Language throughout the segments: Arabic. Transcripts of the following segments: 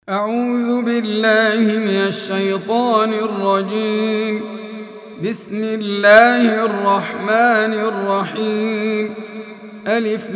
أعوذ بالله من الشيطان الرجيم. بسم الله الرحمن الرحيم. ألف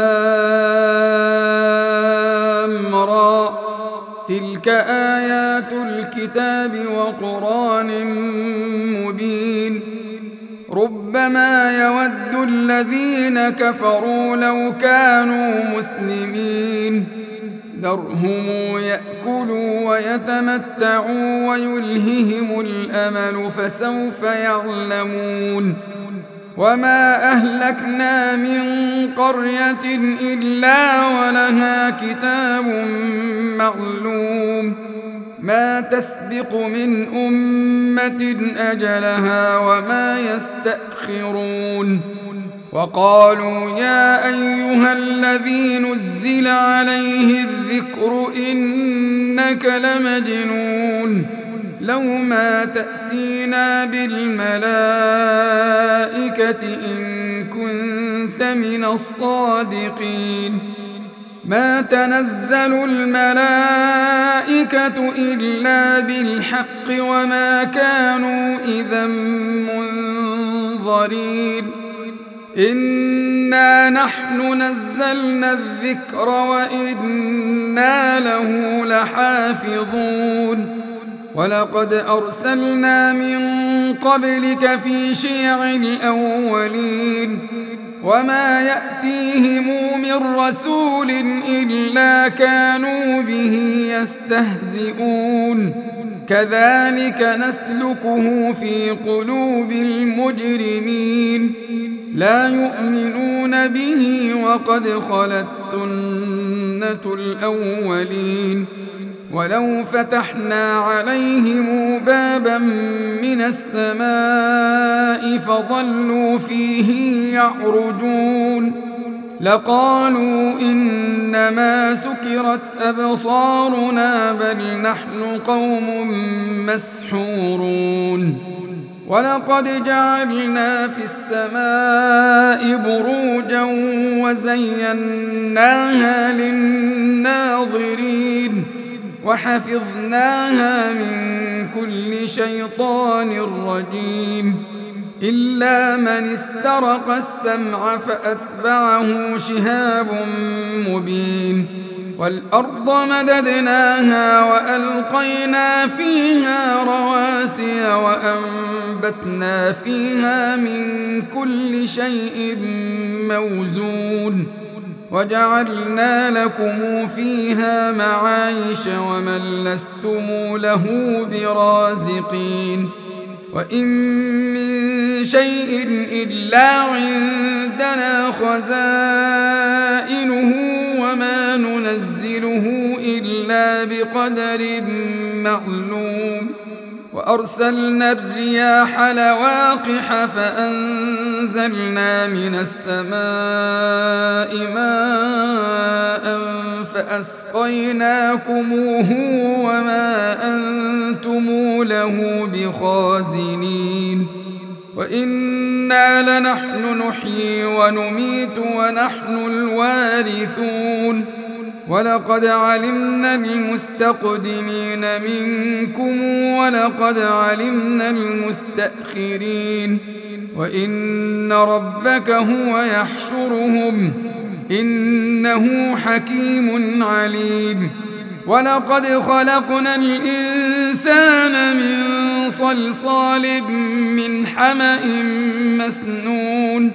لام را، تلك آيات الكتاب وقرآن مبين. ربما يود الذين كفروا لو كانوا مسلمين، ذرهم يأكلوا ويتمتعوا ويلههم الأمل فسوف يعلمون. وما أهلكنا من قرية إلا ولها كتاب معلوم، ما تسبق من أمة أجلها وما يستأخرون. وقالوا يا أيها الذي نزل عليه الذكر إنك لمجنون، لو ما تأتينا بالملائكة إن كنت من الصادقين. ما تنزل الملائكة إلا بالحق وما كانوا إذا منظرين. إنا نحن نزلنا الذكر وإنا له لحافظون. ولقد أرسلنا من قبلك في شيع الأولين، وما يأتيهم من رسول إلا كانوا به يستهزئون. كذلك نسلكه في قلوب المجرمين، لا يؤمنون به وقد خلت سنة الأولين. ولو فتحنا عليهم بابا من السماء فظلوا فيه يعرجون لقالوا إنما سكرت أبصارنا بل نحن قوم مسحورون. ولقد جعلنا في السماء بروجا وزيناها للناظرين وحفظناها من كل شيطان رجيم، إلا من استرق السمع فأتبعه شهاب مبين. والأرض مددناها وألقينا فيها رواسي وأنبتنا فيها من كل شيء موزون، وجعلنا لكم فيها معايش ومن لستم له برازقين. وإن من شيء إلا عندنا خزائنه وما ننزله إلا بقدر معلوم. وأرسلنا الرياح لواقح فأنزلنا من السماء ماء فأسقيناكموه وما أنتم له بخازنين. وإنا لنحن نحيي ونميت ونحن الوارثون. ولقد علمنا المستقدمين منكم ولقد علمنا المستأخرين. وإن ربك هو يحشرهم إنه حكيم عليم. ولقد خلقنا الإنسان من صلصال من حمأ مسنون.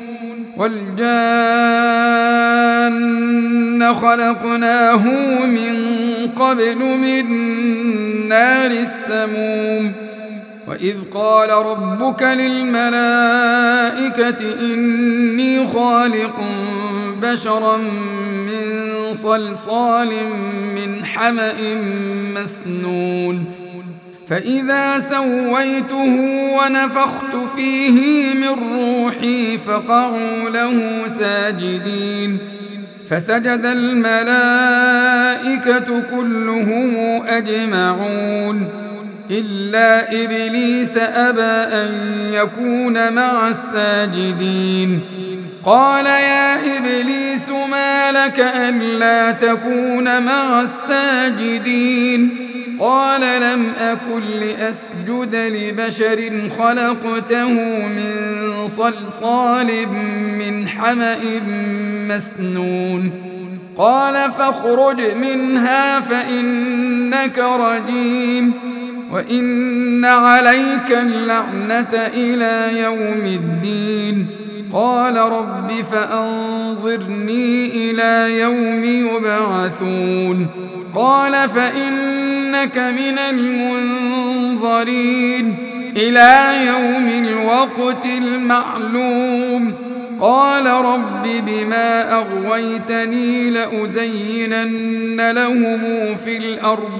والجان خلقناه من قبل من نار السموم. وإذ قال ربك للملائكة إني خالق بشرا من صلصال من حمأ مسنون، فإذا سويته ونفخت فيه من روحي فقعوا له ساجدين. فسجد الملائكة كلهم أجمعون إلا إبليس أبى أن يكون مع الساجدين. قال يا إبليس ما لك ألا تكون مع الساجدين قال لم أكن لأسجد لبشر خلقته من صلصال من حمأ مسنون قال فاخرج منها فإنك رجيم وإن عليك اللعنة إلى يوم الدين قال رب فأنظرني إلى يوم يبعثون قال فإنك من المنظرين إلى يوم الوقت المعلوم قال رب بما أغويتني لأزينن لهم في الأرض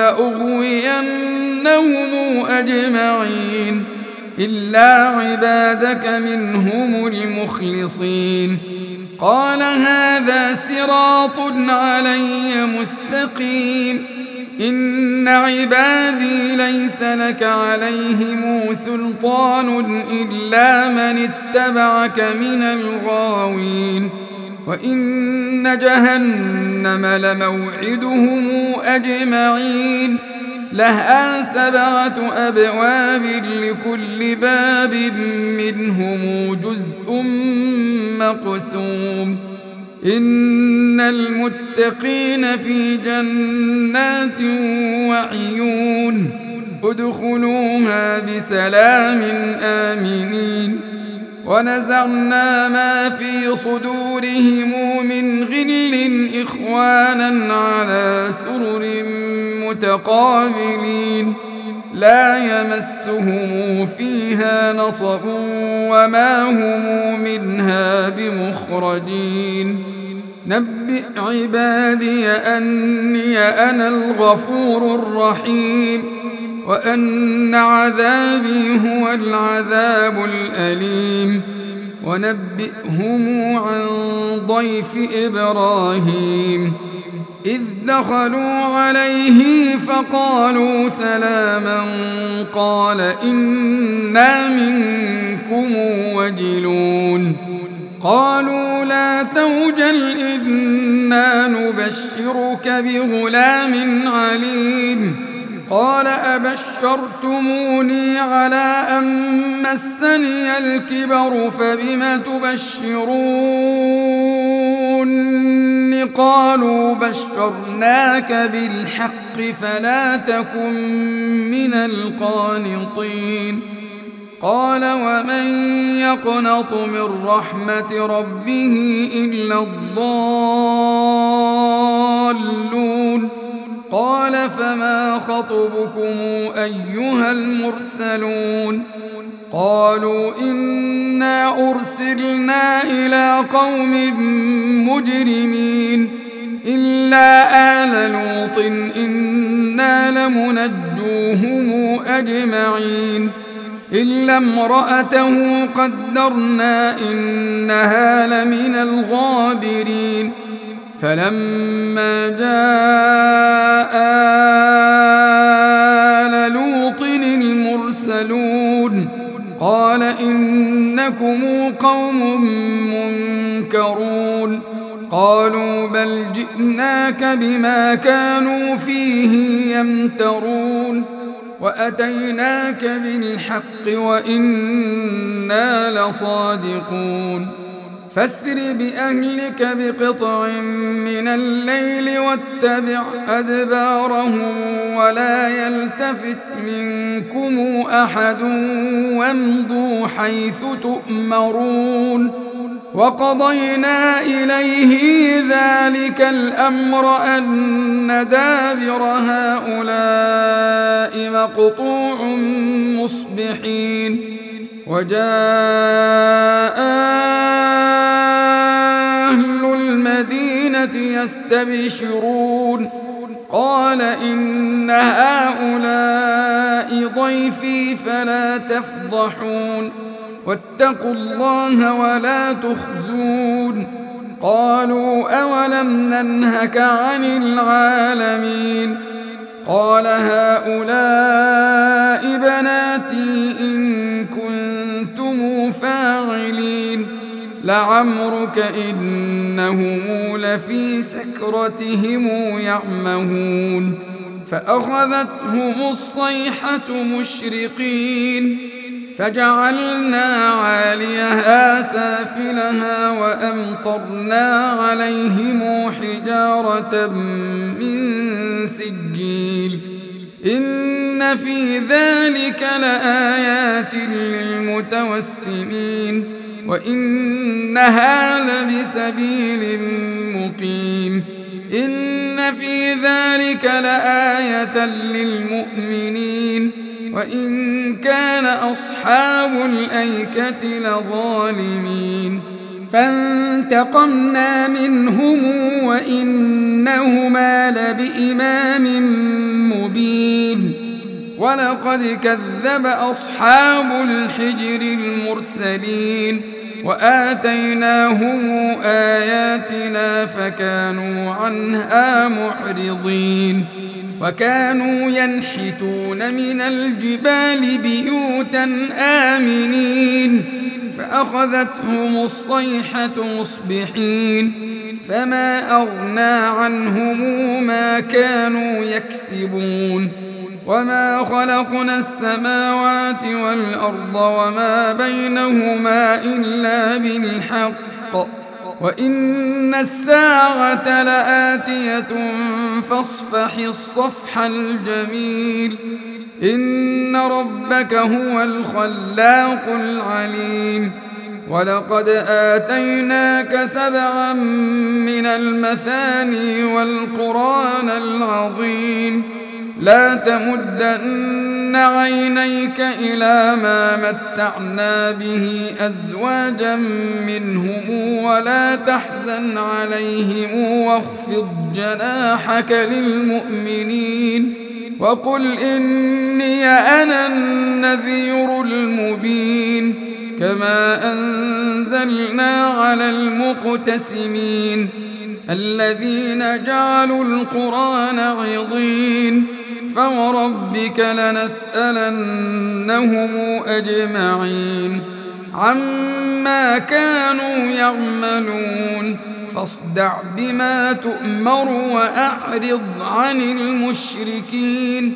ولأغوينهم أجمعين إلا عبادك منهم المخلصين قال هذا صراط علي مستقيم إن عبادي ليس لك عليهم سلطان إلا من اتبعك من الغاوين وإن جهنم لموعدهم أجمعين لها 7 أبواب لكل باب منهم جزء مقسوم إن المتقين في جنات وعيون ادخلوها بسلام آمنين ونزعنا ما في صدورهم من غل إخوانا على سرر متقابلين لا يمسهم فيها نصب وما هم منها بمخرجين نبئ عبادي أني أنا الغفور الرحيم وأن عذابي هو العذاب الأليم ونبئهم عن ضيف إبراهيم إذ دخلوا عليه فقالوا سلاما قال إنا منكم وجلون قالوا لا توجل إنا نبشرك بغلام عليم قال أبشرتموني على أن مسني الكبر فبم تبشرون قالوا بشرناك بالحق فلا تكن من القانطين قال ومن يقنط من رحمة ربه إلا الضالون قال فما خطبكم أيها المرسلون قالوا إنا أرسلنا إلى قوم مجرمين إلا آل لوط إنا لمنجوهم أجمعين إلا امرأته قدرنا إنها لمن الغابرين فلما جاء آل لوط المرسلون قال إنكم قوم منكرون قالوا بل جئناك بما كانوا فيه يمترون وأتيناك بالحق وإنا لصادقون فاسر بأهلك بقطع من الليل واتبع أدبارهم ولا يلتفت منكم أحد وامضوا حيث تؤمرون وقضينا إليه ذلك الأمر أن دابر هؤلاء مقطوع مصبحين وجاء أهل المدينة يستبشرون قال إن هؤلاء ضيفي فلا تفضحون واتقوا الله ولا تخزون قالوا أولم ننهك عن العالمين قال هؤلاء بناتي إن كنتم فاعلين لعمرك إنهم لفي سكرتهم يعمهون فأخذتهم الصيحة مشرقين فجعلنا عاليها سافلها وأمطرنا عليهم حجارة من سجيل إن في ذلك لآيات للمتوسمين وإنها لبسبيل مقيم إن في ذلك لآية للمؤمنين وإن كان أصحاب الأيكة لظالمين فانتقمنا منهم وإنهما لبإمام مبين ولقد كذب أصحاب الحجر المرسلين وآتيناهم آياتنا فكانوا عنها معرضين وكانوا ينحتون من الجبال بيوتا آمنين فأخذتهم الصيحة مصبحين فما أغنى عنهم ما كانوا يكسبون وما خلقنا السماوات والأرض وما بينهما إلا بالحق وإن الساعة لآتية فاصفح الصفح الجميل إن ربك هو الخلاق العليم ولقد آتيناك 7 من المثاني والقرآن العظيم لا تمدن عينيك إلى ما متعنا به أزواجا منهم ولا تحزن عليهم واخفض جناحك للمؤمنين وقل إني أنا النذير المبين كما أنزلنا على المقتسمين الذين جعلوا القرآن عضين فوربك لنسألنهم أجمعين عما كانوا يعملون فاصدع بما تؤمر وأعرض عن المشركين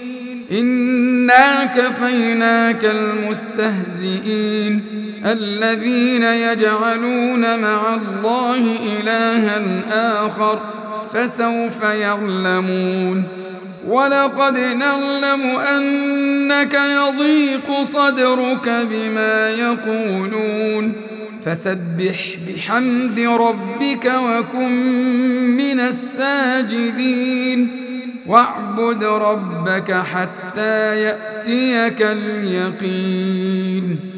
إنا كفيناك المستهزئين الذين يجعلون مع الله إلها آخر فسوف يعلمون ولقد نعلم أنك يضيق صدرك بما يقولون فسبح بحمد ربك وكن من الساجدين واعبد ربك حتى يأتيك اليقين